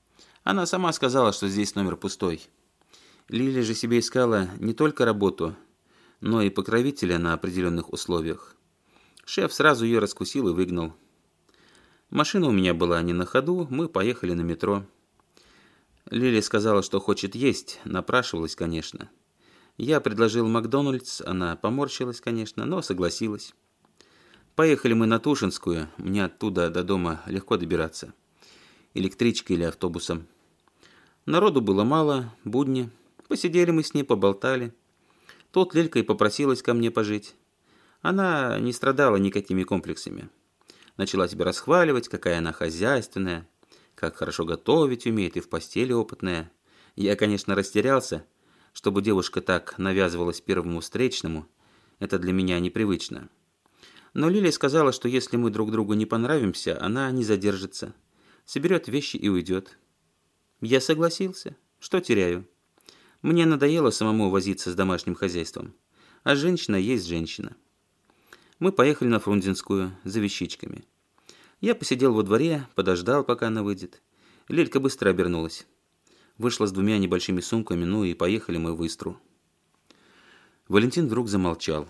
Она сама сказала, что здесь номер пустой. Лиля же себе искала не только работу, но и покровителя на определенных условиях. Шеф сразу ее раскусил и выгнал. Машина у меня была не на ходу, мы поехали на метро. Лиля сказала, что хочет есть, напрашивалась, конечно. Я предложил Макдональдс, она поморщилась, конечно, но согласилась. Поехали мы на Тушинскую, мне оттуда до дома легко добираться. Электричкой или автобусом. Народу было мало, будни. Посидели мы с ней, поболтали. Тут Лилька и попросилась ко мне пожить. Она не страдала никакими комплексами. Начала себя расхваливать, какая она хозяйственная, как хорошо готовить умеет и в постели опытная. Я, конечно, растерялся, чтобы девушка так навязывалась первому встречному. Это для меня непривычно. Но Лиля сказала, что если мы друг другу не понравимся, она не задержится. Соберет вещи и уйдет. Я согласился. Что теряю? Мне надоело самому возиться с домашним хозяйством. А женщина есть женщина. Мы поехали на Фрунзенскую за вещичками. Я посидел во дворе, подождал, пока она выйдет. Лилька быстро обернулась. Вышла с двумя небольшими сумками, ну и поехали мы в Истру. Валентин вдруг замолчал.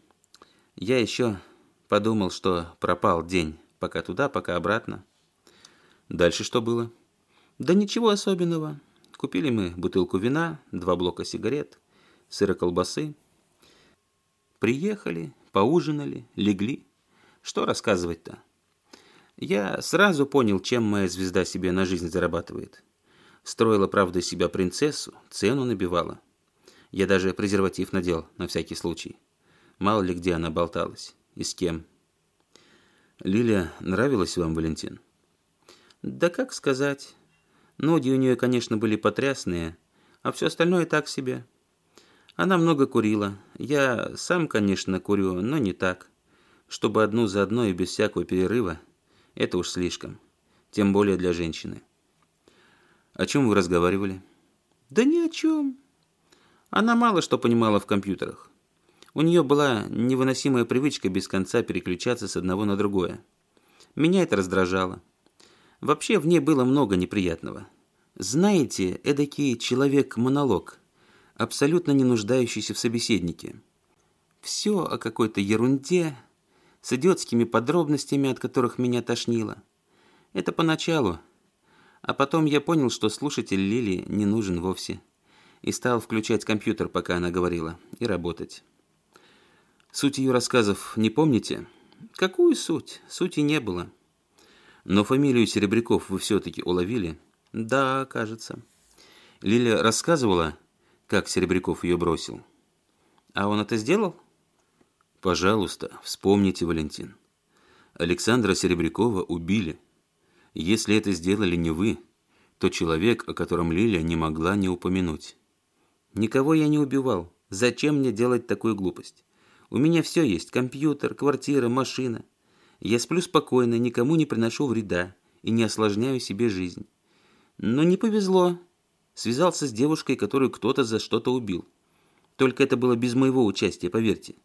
Я еще подумал, что пропал день. Пока туда, пока обратно. Дальше что было? Да ничего особенного. Купили мы бутылку вина, два блока сигарет, сыра колбасы. Приехали, поужинали, легли. Что рассказывать-то? Я сразу понял, чем моя звезда себе на жизнь зарабатывает. Строила, правда, из себя принцессу, цену набивала. Я даже презерватив надел, на всякий случай. Мало ли где она болталась и с кем. Лиля нравилась вам, Валентин? Да как сказать. Ноги у нее, конечно, были потрясные, а все остальное так себе. Она много курила. Я сам, конечно, курю, но не так. Чтобы одну за одной и без всякого перерыва, это уж слишком. Тем более для женщины. О чем вы разговаривали? Да ни о чем. Она мало что понимала в компьютерах. У нее была невыносимая привычка без конца переключаться с одного на другое. Меня это раздражало. Вообще в ней было много неприятного. Знаете, эдакий человек-монолог, абсолютно не нуждающийся в собеседнике. Все о какой-то ерунде, с идиотскими подробностями, от которых меня тошнило. Это поначалу. А потом я понял, что слушатель Лили не нужен вовсе. И стал включать компьютер, пока она говорила, и работать. Суть ее рассказов не помните? Какую суть? Сути не было. Но фамилию Серебряков вы все-таки уловили? Да, кажется. Лиля рассказывала, как Серебряков ее бросил. А он это сделал? Пожалуйста, вспомните, Валентин. Александра Серебрякова убили. Если это сделали не вы, то человек, о котором Лиля не могла не упомянуть. Никого я не убивал. Зачем мне делать такую глупость? У меня все есть. Компьютер, квартира, машина. Я сплю спокойно, никому не приношу вреда и не осложняю себе жизнь. Но не повезло. Связался с девушкой, которую кто-то за что-то убил. Только это было без моего участия, поверьте.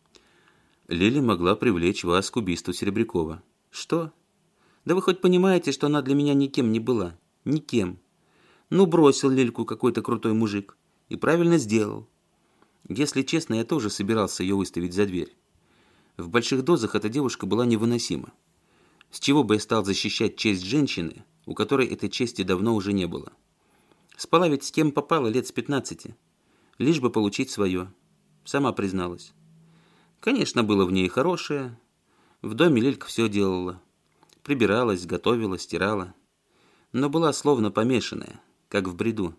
Лиля могла привлечь вас к убийству Серебрякова. Что? Да вы хоть понимаете, что она для меня никем не была? Никем. Ну, бросил Лильку какой-то крутой мужик. И правильно сделал. Если честно, я тоже собирался ее выставить за дверь. В больших дозах эта девушка была невыносима. С чего бы я стал защищать честь женщины, у которой этой чести давно уже не было? Спала ведь с кем попало лет с пятнадцати. Лишь бы получить свое. Сама призналась. Конечно, было в ней хорошее. В доме Лилька все делала. Прибиралась, готовила, стирала. Но была словно помешанная, как в бреду.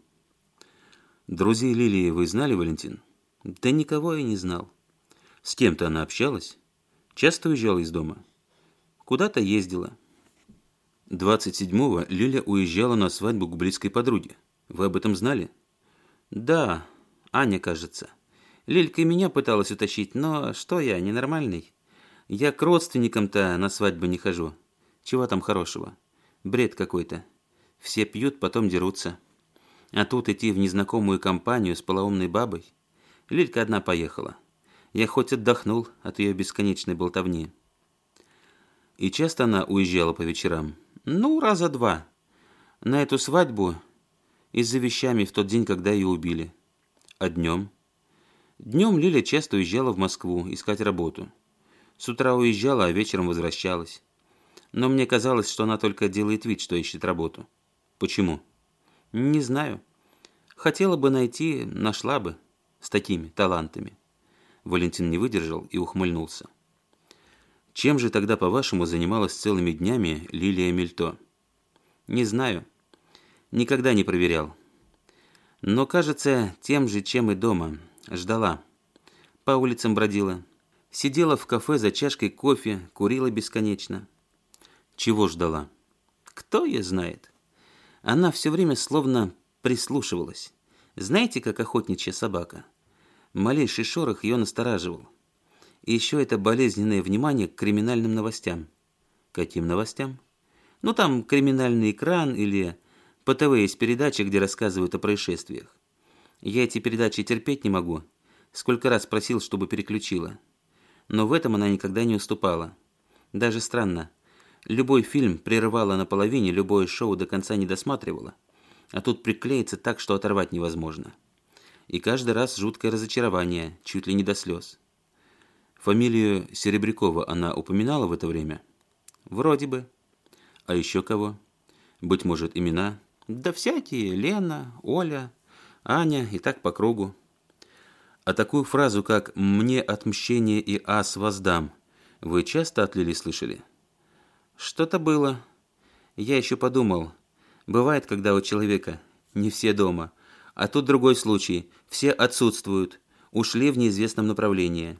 Друзей Лилии вы знали, Валентин? Да никого я не знал. С кем-то она общалась? Часто уезжала из дома? Куда-то ездила. двадцать седьмого Лиля уезжала на свадьбу к близкой подруге. Вы об этом знали? Да, Аня, кажется. Лилька и меня пыталась утащить, но что я, ненормальный? Я к родственникам-то на свадьбы не хожу. Чего там хорошего? Бред какой-то. Все пьют, потом дерутся. А тут идти в незнакомую компанию с полоумной бабой? Лилька одна поехала. Я хоть отдохнул от ее бесконечной болтовни. И часто она уезжала по вечерам? Ну, раза два. На эту свадьбу и за вещами в тот день, когда ее убили. А днем? Днем Лиля часто уезжала в Москву искать работу. С утра уезжала, а вечером возвращалась. Но мне казалось, что она только делает вид, что ищет работу. Почему? Не знаю. Хотела бы найти, нашла бы. С такими талантами. Валентин не выдержал и ухмыльнулся. Чем же тогда, по-вашему, занималась целыми днями Лилия Мильто? Не знаю. Никогда не проверял. Но, кажется, тем же, чем и дома. Ждала. По улицам бродила. Сидела в кафе за чашкой кофе, курила бесконечно. Чего ждала? Кто ее знает? Она все время словно прислушивалась. Знаете, как охотничья собака? Малейший шорох ее настораживал. И еще это болезненное внимание к криминальным новостям. Каким новостям? Ну, там криминальный экран или по ТВ есть передачи, где рассказывают о происшествиях. Я эти передачи терпеть не могу. Сколько раз просил, чтобы переключила. Но в этом она никогда не уступала. Даже странно. Любой фильм прерывала наполовине, любое шоу до конца не досматривала. А тут приклеится так, что оторвать невозможно. И каждый раз жуткое разочарование, чуть ли не до слез. Фамилию Серебрякова она упоминала в это время? Вроде бы. А еще кого? Быть может, имена? Да всякие. Лена, Оля, Аня и так по кругу. А такую фразу, как «мне отмщение и ас воздам», вы часто от Лили слышали? Что-то было. Я еще подумал. Бывает, когда у человека не все дома. А тут другой случай. Все отсутствуют. Ушли в неизвестном направлении.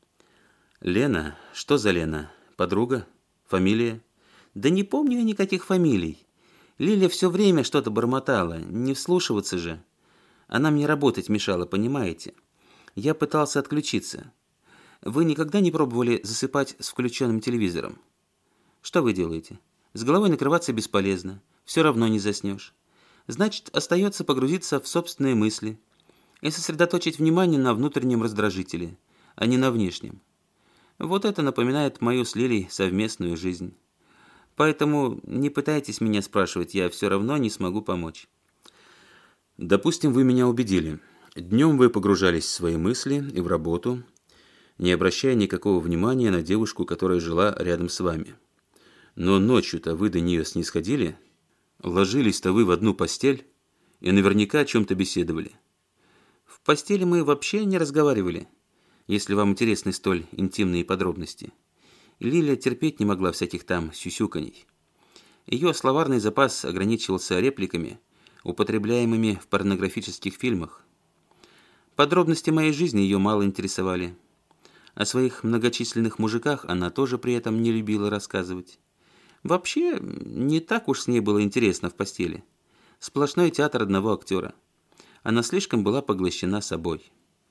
Лена? Что за Лена? Подруга? Фамилия? Да не помню я никаких фамилий. Лиля все время что-то бормотала. Не вслушиваться же. Она мне работать мешала, понимаете? Я пытался отключиться. Вы никогда не пробовали засыпать с включенным телевизором? Что вы делаете? С головой накрываться бесполезно. Все равно не заснешь. Значит, остается погрузиться в собственные мысли и сосредоточить внимание на внутреннем раздражителе, а не на внешнем. Вот это напоминает мою с Лилей совместную жизнь. Поэтому не пытайтесь меня спрашивать, я все равно не смогу помочь. Допустим, вы меня убедили. Днем вы погружались в свои мысли и в работу, не обращая никакого внимания на девушку, которая жила рядом с вами. Но ночью-то вы до нее снисходили, ложились-то вы в одну постель и наверняка о чем-то беседовали. В постели мы вообще не разговаривали, если вам интересны столь интимные подробности. Лиля терпеть не могла всяких там сюсюканий. Ее словарный запас ограничивался репликами, употребляемыми в порнографических фильмах. Подробности моей жизни ее мало интересовали. О своих многочисленных мужиках она тоже при этом не любила рассказывать. Вообще, не так уж с ней было интересно в постели. Сплошной театр одного актера. Она слишком была поглощена собой.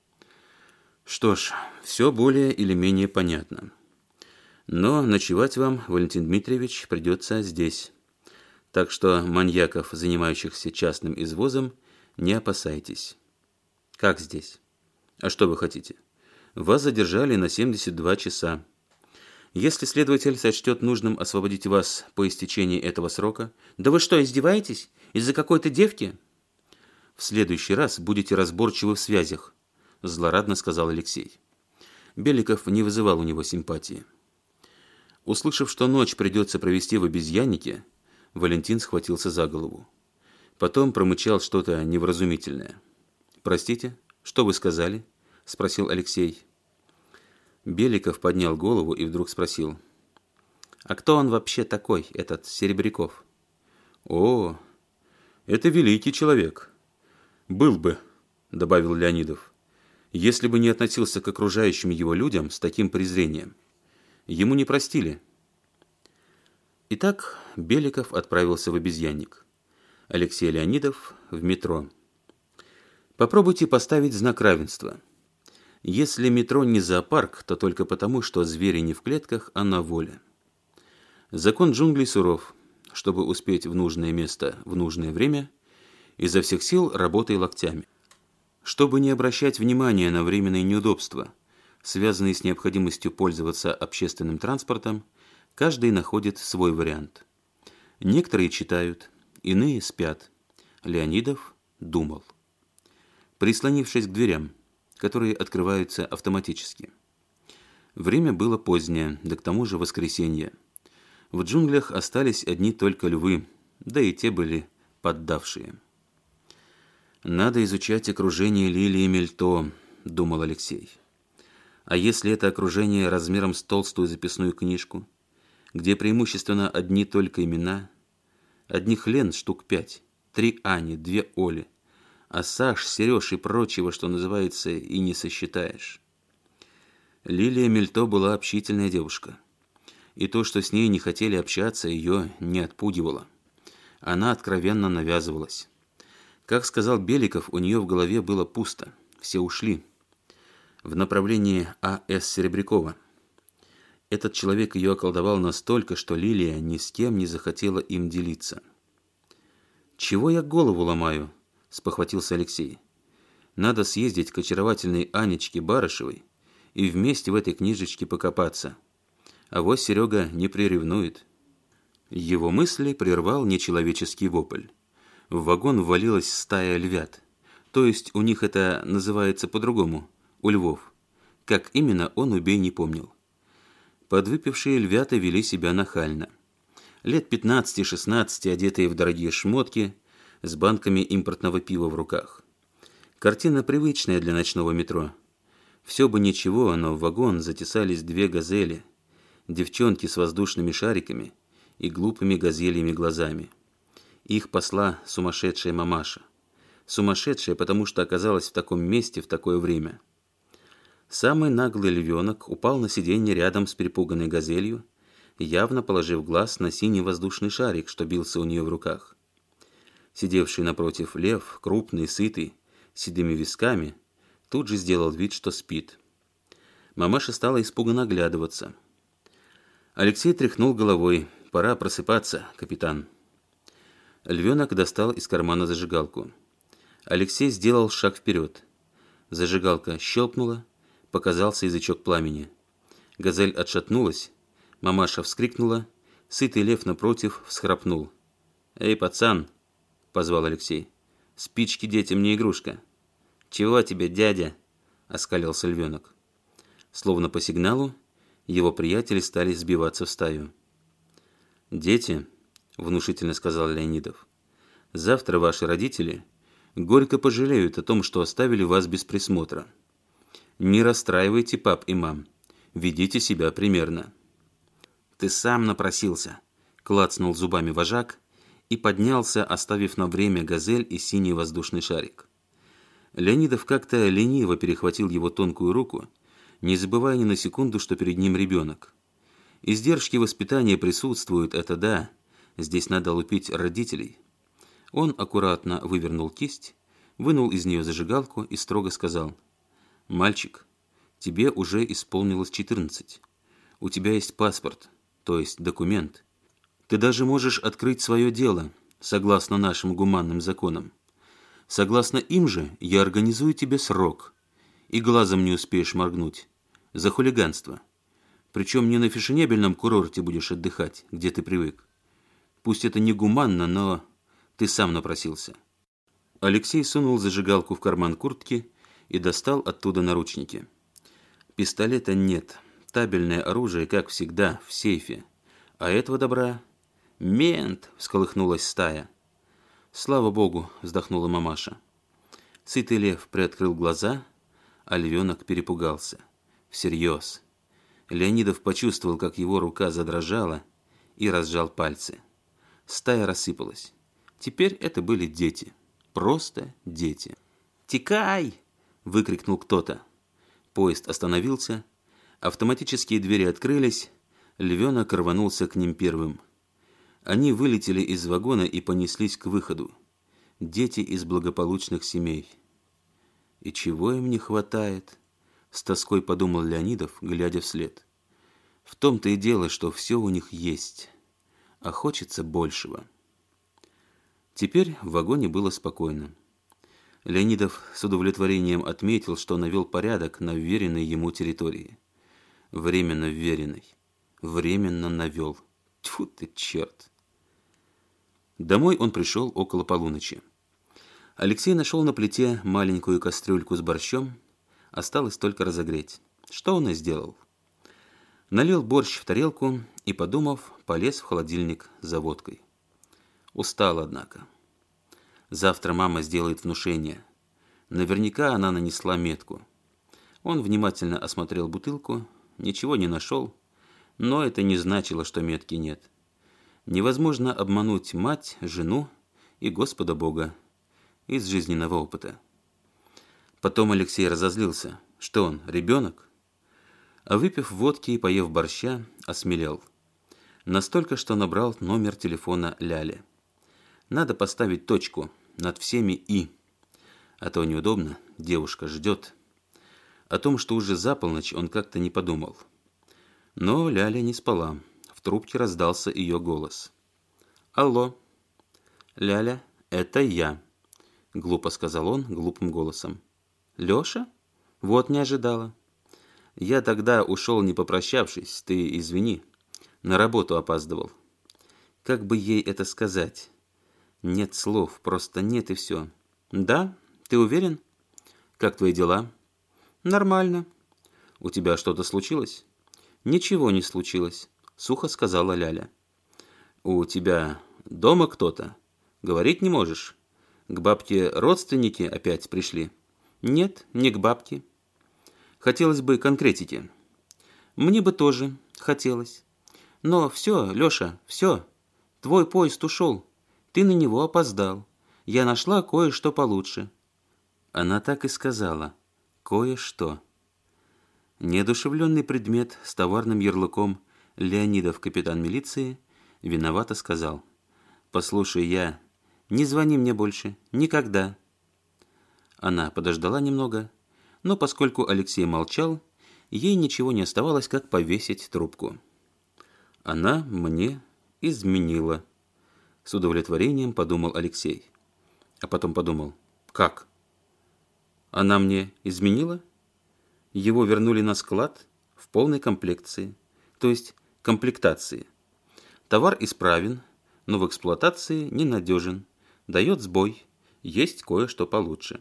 Что ж, все более или менее понятно. Но ночевать вам, Валентин Дмитриевич, придется здесь. Так что маньяков, занимающихся частным извозом, не опасайтесь. Как здесь? А что вы хотите? Вас задержали на семьдесят два часа. Если следователь сочтет нужным освободить вас по истечении этого срока... Да вы что, издеваетесь? Из-за какой-то девки? В следующий раз будете разборчивы в связях, злорадно сказал Алексей. Беликов не вызывал у него симпатии. Услышав, что ночь придется провести в обезьяннике, Валентин схватился за голову. Потом промычал что-то невразумительное. «Простите, что вы сказали?» – спросил Алексей. Беликов поднял голову и вдруг спросил. «А кто он вообще такой, этот Серебряков?» «О, это великий человек. Был бы», – добавил Леонидов, «если бы не относился к окружающим его людям с таким презрением. Ему не простили». Итак, Беликов отправился в обезьянник. Алексей Леонидов в метро. Попробуйте поставить знак равенства. Если метро не зоопарк, то только потому, что звери не в клетках, а на воле. Закон джунглей суров. Чтобы успеть в нужное место в нужное время, изо всех сил работай локтями. Чтобы не обращать внимания на временные неудобства, связанные с необходимостью пользоваться общественным транспортом, каждый находит свой вариант. Некоторые читают, иные спят. Леонидов думал, прислонившись к дверям, которые открываются автоматически. Время было позднее, да к тому же воскресенье. В джунглях остались одни только львы, да и те были поддавшие. «Надо изучать окружение Лилии Мельто», — думал Алексей. «А если это окружение размером с толстую записную книжку, где преимущественно одни только имена, одних Лен штук пять, три Ани, две Оли, а Саш, Сереж и прочего, что называется, и не сосчитаешь». Лилия Мельто была общительная девушка, и то, что с ней не хотели общаться, ее не отпугивало. Она откровенно навязывалась. Как сказал Беликов, у нее в голове было пусто, все ушли в направлении А С Серебрякова. Этот человек ее околдовал настолько, что Лилия ни с кем не захотела им делиться. «Чего я голову ломаю?» – спохватился Алексей. «Надо съездить к очаровательной Анечке Барышевой и вместе в этой книжечке покопаться. Авось Серега не приревнует». Его мысли прервал нечеловеческий вопль. В вагон ввалилась стая львят. То есть у них это называется по-другому, у львов. Как именно, он, убей, не помнил. Подвыпившие львята вели себя нахально. Лет пятнадцати-шестнадцати, одетые в дорогие шмотки, с банками импортного пива в руках. Картина привычная для ночного метро. Все бы ничего, но в вагон затесались две газели, девчонки с воздушными шариками и глупыми газельями глазами. Их посла сумасшедшая мамаша. Сумасшедшая, потому что оказалась в таком месте в такое время. Самый наглый львенок упал на сиденье рядом с перепуганной газелью, явно положив глаз на синий воздушный шарик, что бился у нее в руках. Сидевший напротив лев, крупный, сытый, с седыми висками, тут же сделал вид, что спит. Мамаша стала испуганно оглядываться. Алексей тряхнул головой. «Пора просыпаться, капитан». Львенок достал из кармана зажигалку. Алексей сделал шаг вперед. Зажигалка щелкнула, показался язычок пламени. Газель отшатнулась, мамаша вскрикнула, сытый лев напротив всхрапнул. «Эй, пацан!» — позвал Алексей. «Спички детям не игрушка». «Чего тебе, дядя?» — оскалился львенок. Словно по сигналу, его приятели стали сбиваться в стаю. «Дети», — внушительно сказал Леонидов, — «завтра ваши родители горько пожалеют о том, что оставили вас без присмотра. Не расстраивайте пап и мам, ведите себя примерно». «Ты сам напросился», — клацнул зубами вожак и поднялся, оставив на время газель и синий воздушный шарик. Леонидов как-то лениво перехватил его тонкую руку, не забывая ни на секунду, что перед ним ребенок. Издержки воспитания присутствуют, это да, здесь надо лупить родителей. Он аккуратно вывернул кисть, вынул из нее зажигалку и строго сказал: «Мальчик, тебе уже исполнилось четырнадцать. У тебя есть паспорт, то есть документ. Ты даже можешь открыть свое дело, согласно нашим гуманным законам. Согласно им же я организую тебе срок, и глазом не успеешь моргнуть, за хулиганство. Причем не на фешенебельном курорте будешь отдыхать, где ты привык. Пусть это не гуманно, но ты сам напросился». Алексей сунул зажигалку в карман куртки и достал оттуда наручники. Пистолета нет, табельное оружие, как всегда, в сейфе. А этого добра... «Мент!» — всколыхнулась стая. «Слава богу!» — вздохнула мамаша. Сытый лев приоткрыл глаза, а львенок перепугался. Всерьез. Леонидов почувствовал, как его рука задрожала, и разжал пальцы. Стая рассыпалась. Теперь это были дети. Просто дети. «Текай!» — выкрикнул кто-то. Поезд остановился, автоматические двери открылись, львенок рванулся к ним первым. Они вылетели из вагона и понеслись к выходу. Дети из благополучных семей. «И чего им не хватает?» — с тоской подумал Леонидов, глядя вслед. «В том-то и дело, что все у них есть, а хочется большего». Теперь в вагоне было спокойно. Леонидов с удовлетворением отметил, что навел порядок на вверенной ему территории. Временно вверенной. Временно навел. Тьфу ты, черт! Домой он пришел около полуночи. Алексей нашел на плите маленькую кастрюльку с борщом, осталось только разогреть. Что он и сделал. Налил борщ в тарелку и, подумав, полез в холодильник за водкой. Устал, однако. Завтра мама сделает внушение. Наверняка она нанесла метку. Он внимательно осмотрел бутылку, ничего не нашел, но это не значило, что метки нет. Невозможно обмануть мать, жену и Господа Бога из жизненного опыта. Потом Алексей разозлился. Что он, ребенок? А выпив водки и поев борща, осмелел. Настолько, что набрал номер телефона Ляли. Надо поставить точку над всеми «и». А то неудобно, девушка ждет. О том, что уже за полночь, он как-то не подумал. Но Ляля не спала. В трубке раздался ее голос. «Алло, Ляля, это я», — глупо сказал он глупым голосом. «Леша? Вот не ожидала. Я тогда ушел, не попрощавшись, ты извини. На работу опаздывал. Как бы ей это сказать? Нет слов, просто нет и все. Да? Ты уверен? Как твои дела? Нормально. У тебя что-то случилось? Ничего не случилось, сухо сказала Ляля. У тебя дома кто-то? Говорить не можешь? К бабке родственники опять пришли? Нет, не к бабке. Хотелось бы конкретики. Мне бы тоже хотелось. Но все, Леша, все. Твой поезд ушел. Ты на него опоздал. Я нашла кое-что получше. Она так и сказала. Кое-что. Неодушевленный предмет с товарным ярлыком Леонидов капитан милиции виновато сказал. Послушай, я... Не звони мне больше. Никогда. Она подождала немного, но поскольку Алексей молчал, ей ничего не оставалось, как повесить трубку. Она мне изменила. С удовлетворением подумал Алексей. А потом подумал, как? Она мне изменила? Его вернули на склад в полной комплекции, то есть комплектации. Товар исправен, но в эксплуатации ненадежен, дает сбой, есть кое-что получше.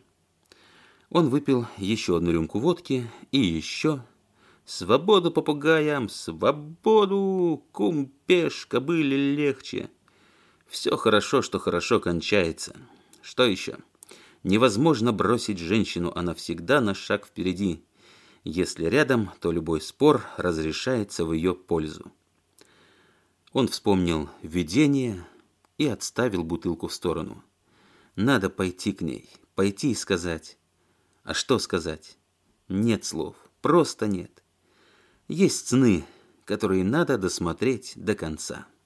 Он выпил еще одну рюмку водки и еще. Свободу попугаям, свободу, кумпеш, кобыле легче. Все хорошо, что хорошо кончается. Что еще? Невозможно бросить женщину, она всегда на шаг впереди. Если рядом, то любой спор разрешается в ее пользу. Он вспомнил видение и отставил бутылку в сторону. Надо пойти к ней, пойти и сказать. А что сказать? Нет слов, просто нет. Есть сны, которые надо досмотреть до конца.